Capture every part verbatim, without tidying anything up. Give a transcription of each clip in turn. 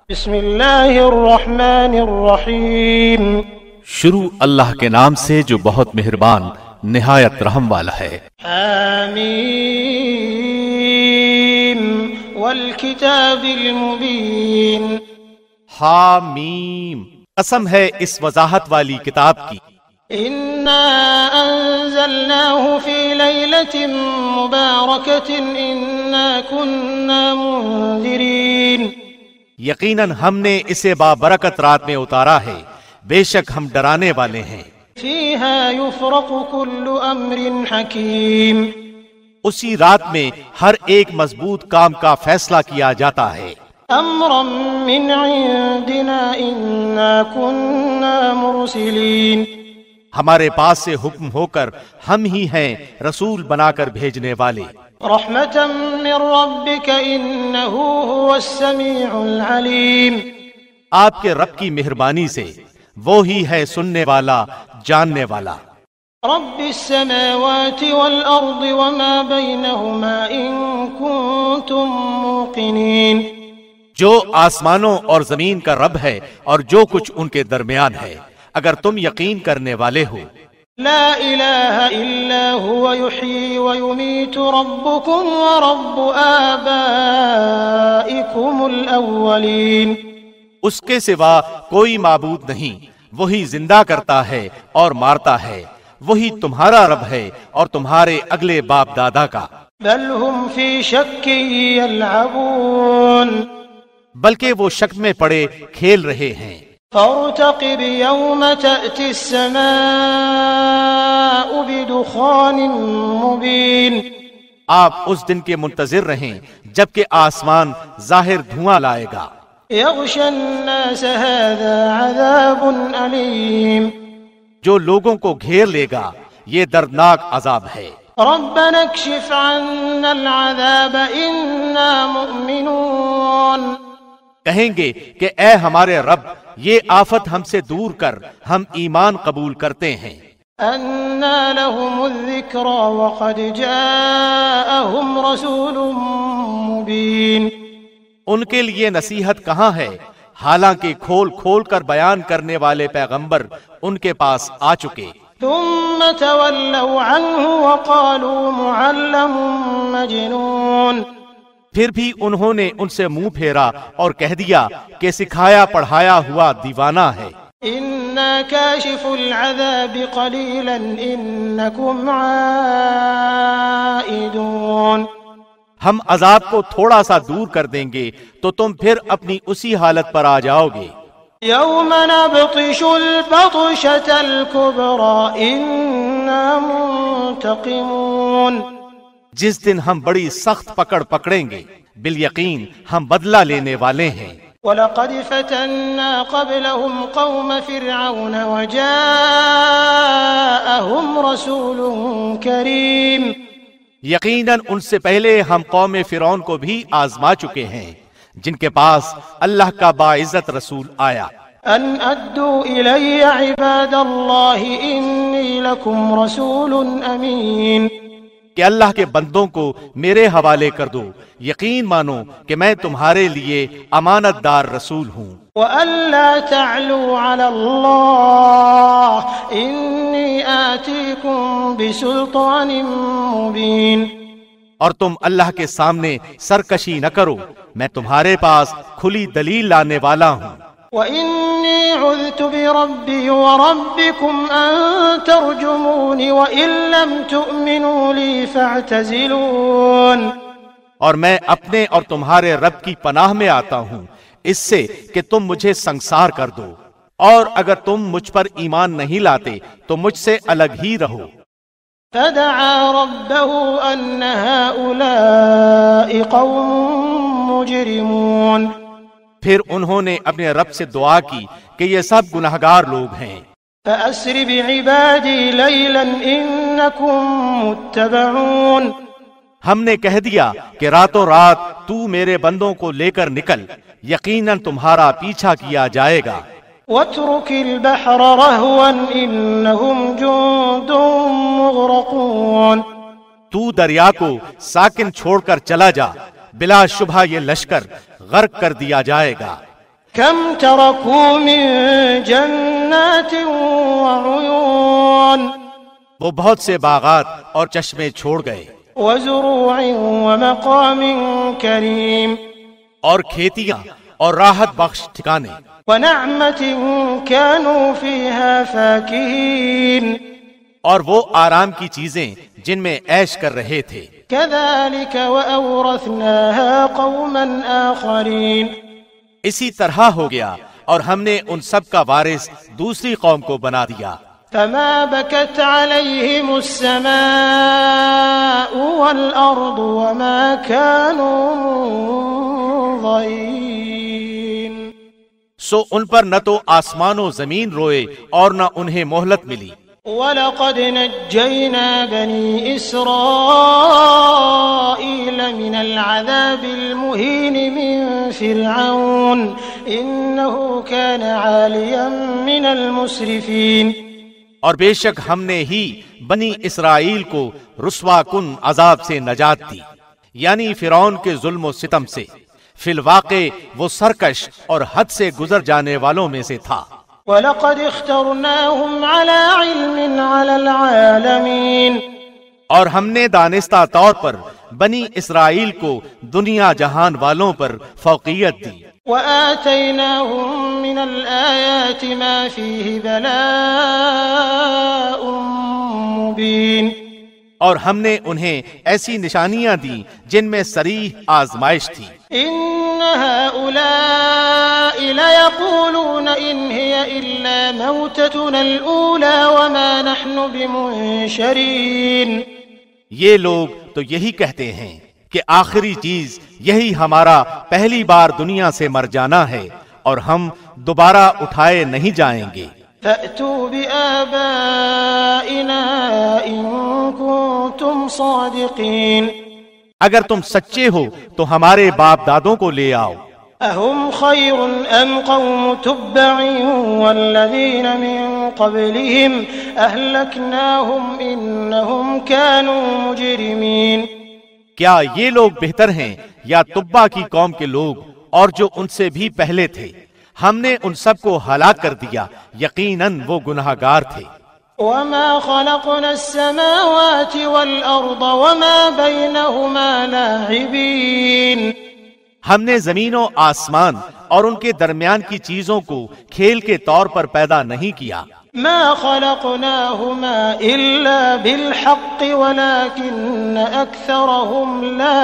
بسم اللہ الرحمن الرحیم، شروع اللہ کے نام سے جو بہت مہربان نہایت رحم والا ہے۔ حامیم والکتاب المبین۔ حامیم، قسم ہے اس وضاحت والی کتاب کی۔ انا انزلناہ فی لیلۃ مبارکۃ انا کنا منذرین۔ یقیناً ہم نے اسے بابرکت رات میں اتارا ہے، بے شک ہم ڈرانے والے ہیں۔ فیہا یفرق کل امر حکیم۔ اسی رات میں ہر ایک مضبوط کام کا فیصلہ کیا جاتا ہے۔ امرا من عندنا انا کنا مرسلین۔ ہمارے پاس سے حکم ہو کر ہم ہی ہیں رسول بنا کر بھیجنے والے۔ رحمتا من ربک انہ هو السمیع العلیم۔ آپ کے رب کی مہربانی سے وہ ہی ہے سننے والا، جاننے والا۔ رب السماوات والارض وما بینہما ان کنتم موقنین۔ جو آسمانوں اور زمین کا رب ہے اور جو کچھ ان کے درمیان ہے، اگر تم یقین کرنے والے ہو۔ لا الہ الا هو یحیی ویمیت ربکم ورب آبائکم الاولین۔ اس کے سوا کوئی معبود نہیں، وہی زندہ کرتا ہے اور مارتا ہے، وہی تمہارا رب ہے اور تمہارے اگلے باپ دادا کا۔ بل ہم فی شک یلعبون۔ بلکہ وہ شک میں پڑے کھیل رہے ہیں۔ فارتقب یوم تأتی السماء بدخان مبین۔ آپ اس دن کے منتظر رہیں جبکہ آسمان ظاہر دھواں لائے گا۔ یغشی الناس هذا عذاب علیم۔ جو لوگوں کو گھیر لے گا یہ دردناک عذاب ہے۔ ربنا اکشف عنا العذاب انا مؤمنون۔ کہیں گے کہ اے ہمارے رب یہ آفت ہم سے دور کر، ہم ایمان قبول کرتے ہیں۔ انا لهم الذکری وقد جاءهم رسول مبین۔ ان کے لیے نصیحت کہاں ہے، حالانکہ کھول کھول کر بیان کرنے والے پیغمبر ان کے پاس آ چکے۔ ثم تولوا عنه وقالوا معلم مجنون۔ پھر بھی انہوں نے ان سے منہ پھیرا اور کہہ دیا کہ سکھایا پڑھایا ہوا دیوانہ ہے۔ انا کاشف العذاب قلیلا انکم عائدون۔ ہم عذاب کو تھوڑا سا دور کر دیں گے تو تم پھر اپنی اسی حالت پر آ جاؤ گے۔ یوم نبطش البطشۃ الکبریٰ انا منتقمون۔ جس دن ہم بڑی سخت پکڑ پکڑیں گے، بالیقین ہم بدلہ لینے والے ہیں۔ وَلَقَدْ فَتَنَّا قَبْلَهُمْ قَوْمَ فِرْعَوْنَ وَجَاءَهُمْ رَسُولٌ كَرِيمٌ۔ یقیناً ان سے پہلے ہم قوم فرعون کو بھی آزما چکے ہیں، جن کے پاس اللہ کا باعزت رسول آیا۔ ان ادوا الی عباد اللہ انی لکم رسول امین۔ کہ اللہ کے بندوں کو میرے حوالے کر دو، یقین مانو کہ میں تمہارے لیے امانت دار رسول ہوں۔ وَأَلَّا تَعْلُوا عَلَى اللَّهِ إِنِّي آتِيكُمْ بِسُلْطَانٍ مُبِينٍ۔ اور تم اللہ کے سامنے سرکشی نہ کرو، میں تمہارے پاس کھلی دلیل لانے والا ہوں۔ وَإِنِّي عُذْتُ بِرَبِّي وَرَبِّكُمْ أَن تَرْجُمُونِ وَإِن لَّمْ تُؤْمِنُوا لِي فَاعْتَزِلُونِ۔ اور میں اپنے اور تمہارے رب کی پناہ میں آتا ہوں اس سے کہ تم مجھے سنسار کر دو، اور اگر تم مجھ پر ایمان نہیں لاتے تو مجھ سے الگ ہی رہو۔ فَدَعَا رَبَّهُ أَنَّ هَٰؤُلَاءِ قَوْمٌ مُجْرِمُونَ۔ پھر انہوں نے اپنے رب سے دعا کی کہ یہ سب گناہگار لوگ ہیں۔ فَأَسْرِ بِعِبَادِي لَيْلًا إِنَّكُمْ مُتَّبَعُونَ۔ ہم نے کہہ دیا کہ راتوں رات تو میرے بندوں کو لے کر نکل، یقیناً تمہارا پیچھا کیا جائے گا۔ وَاتْرُكِ الْبَحْرَ رَهْوًا إِنَّهُمْ جُندٌ مُغْرَقُونَ۔ تو دریا کو ساکن چھوڑ کر چلا جا، بلا شبہ یہ لشکر غرق کر دیا جائے گا۔ كم تركوا من جنات وعيون وہ بہت سے باغات اور چشمے چھوڑ گئے، وزروع ومقام کریم اور کھیتیاں اور راحت بخش ٹھکانے، ونعمة كانوا فيها فاكهين اور وہ آرام کی چیزیں جن میں عیش کر رہے تھے۔ كذلك وأورثناها قوما آخرين اسی طرح ہو گیا اور ہم نے ان سب کا وارث دوسری قوم کو بنا دیا۔ فما بكت عليهم السماء والأرض وما كانوا منظرين سو ان پر نہ تو آسمان و زمین روئے اور نہ انہیں مہلت ملی۔ وَلَقَدْ نَجَّيْنَا بَنِي إِسْرَائِيلَ مِنَ الْعَذَابِ الْمُهِينِ مِنْ فِرْعَوْنَ إِنَّهُ كَانَ عَالِيًا مِنَ الْمُسْرِفِينَ اور بے شک ہم نے ہی بنی اسرائیل کو رسوا کن عذاب سے نجات دی، یعنی فرعون کے ظلم و ستم سے۔ فی الواقع وہ سرکش اور حد سے گزر جانے والوں میں سے تھا۔ وَلَقَدْ اخْتَرْنَاهُمْ عَلَى عِلْمٍ عَلَى الْعَالَمِينَ اور ہم نے دانستہ طور پر بنی اسرائیل کو دنیا جہان والوں پر فوقیت دی۔ وَآتَيْنَاهُمْ مِنَ الْآيَاتِ مَا فِيهِ بَلَاءٌ مُبِينٌ اور ہم نے انہیں ایسی نشانیاں دی جن میں صریح آزمائش تھی۔ إِنَّ هَؤُلَاءِ لَيَقُولُونَ إِنْ هِيَ إِلَّا مَوْتَتُنَا الْأُولَى وَمَا نَحْنُ بِمُنشَرِينَ یہ لوگ تو یہی کہتے ہیں کہ آخری چیز یہی ہمارا پہلی بار دنیا سے مر جانا ہے اور ہم دوبارہ اٹھائے نہیں جائیں گے۔ فَأْتُوا بِآبَائِنَا إِن كُنتُمْ صَادِقِينَ اگر تم سچے ہو تو ہمارے باپ دادوں کو لے آؤ۔ أَهُمْ خَيْرٌ أَمْ قَوْمُ تُبَّعٍ وَالَّذِينَ مِن قَبْلِهِمْ أَهْلَكْنَاهُمْ إِنَّهُمْ كَانُوا مُجْرِمِينَ کیا یہ لوگ بہتر ہیں یا تبا کی قوم کے لوگ اور جو ان سے بھی پہلے تھے؟ ہم نے ان سب کو ہلاک کر دیا، یقیناً وہ گناہگار تھے۔ وَمَا خَلَقْنَا السَّمَاوَاتِ وَالْأَرْضَ وَمَا بَيْنَهُمَا لَاعِبِينَ ہم نے زمین و آسمان اور ان کے درمیان کی چیزوں کو کھیل کے طور پر پیدا نہیں کیا۔ ما خلقناهما إلا بالحق ولكن أكثرهم لا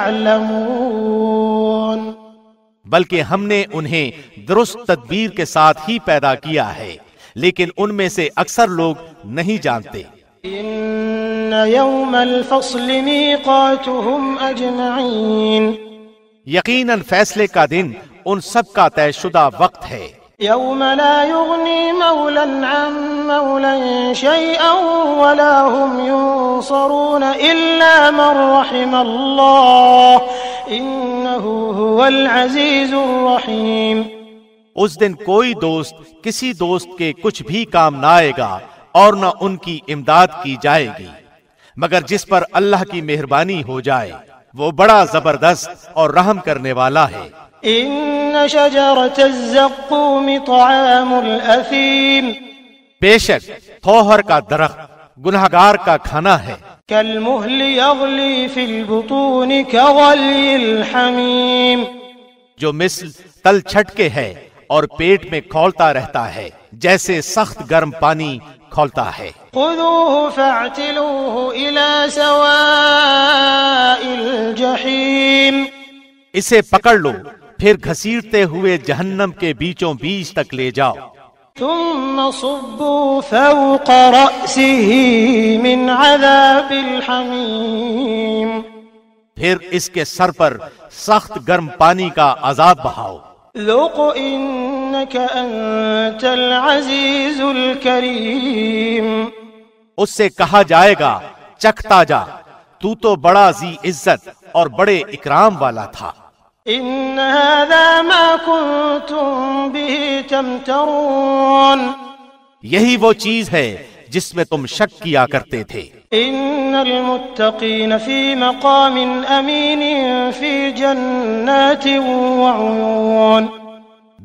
يعلمون بلکہ ہم نے انہیں درست تدبیر کے ساتھ ہی پیدا کیا ہے، لیکن ان میں سے اکثر لوگ نہیں جانتے۔ إن يوم الفصل ميقاتهم أجمعين یقیناً فیصلے کا دن ان سب کا طے شدہ وقت ہے۔ يوم لا يغني مولا عن مولا شيئا ولا هم ينصرون إلا من رحم الله إنه هو العزيز الرحيم اس دن کوئی دوست کسی دوست کے کچھ بھی کام نہ آئے گا اور نہ ان کی امداد کی جائے گی مگر جس پر اللہ کی مہربانی ہو جائے، وہ بڑا زبردست اور رحم کرنے والا ہے۔ إن شجرة الزقوم طعام الأثيم بے شک تھوہر کا درخت گنہگار کا کھانا ہے۔ كالمهل يغلي في البطون كغلي الحميم جو مثل تل چھٹکے ہے اور پیٹ میں کھولتا رہتا ہے جیسے سخت گرم پانی کھولتا ہے۔ خذوه فاعتلوه إلى سواء الجحيم اسے پکڑ لو پھر گھسیٹتے ہوئے جہنم کے بیچوں بیچ تک لے جاؤ۔ ثم صبوا فوق رأسه من عذاب الحميم پھر اس کے سر پر سخت گرم پانی کا عذاب بہاؤ۔ ذوق انك انت العزيز الكريم اس سے کہا جائے گا چکھتا جا، تو تو بڑا ذی عزت اور بڑے اکرام والا تھا۔ ان هذا ما كنتم به تمترون یہی وہ چیز ہے جس میں تم شک کیا کرتے تھے۔ ان المتقین فی مقام امین فی جنات وعیون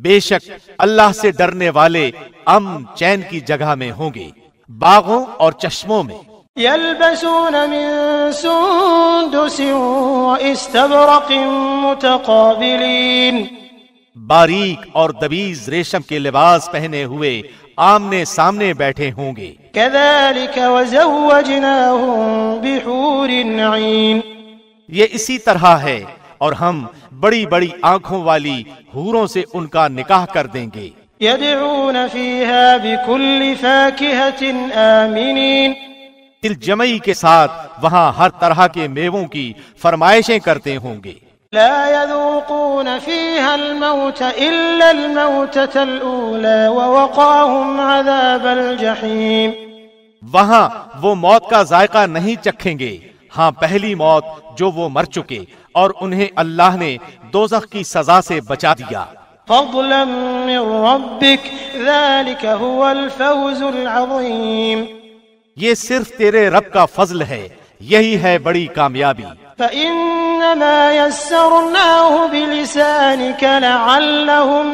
بے شک اللہ سے ڈرنے والے امن چین کی جگہ میں ہوں گے، باغوں اور چشموں میں۔ يلبسون من سندس واستبرق متقابلين، باریک اور دبیز ریشم کے لباس پہنے ہوئے آمنے سامنے بیٹھے ہوں گے۔ كذلك وزوجناهم بحور عين، یہ اسی طرح ہے اور ہم بڑی بڑی آنکھوں والی حوروں سے ان کا نکاح کر دیں گے۔ يدعون فيها بكل فاكهة آمنين، دل جمعی کے ساتھ وہاں ہر طرح کے میووں کی فرمائشیں کرتے ہوں گے۔ لا يذوقون فيها الموت إلا الموتة الأولى ووقاهم عذاب الجحيم، وہاں وہ موت کا ذائقہ نہیں چکھیں گے، ہاں پہلی موت جو وہ مر چکے، اور انہیں اللہ نے دوزخ کی سزا سے بچا دیا۔ فضلا من ربك ذلك هو الفوز العظيم، یہ صرف تیرے رب کا فضل ہے، یہی ہے بڑی کامیابی۔ فإنما يسرناه بلسانك لعلهم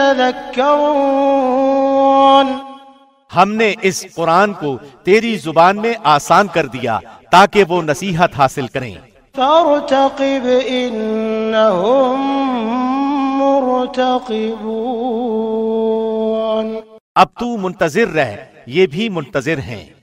يتذكرون، ہم نے اس قرآن کو تیری زبان میں آسان کر دیا تاکہ وہ نصیحت حاصل کریں۔ فارتقب إنهم مرتقبون، اب تو منتظر رہ، یہ بھی منتظر ہیں۔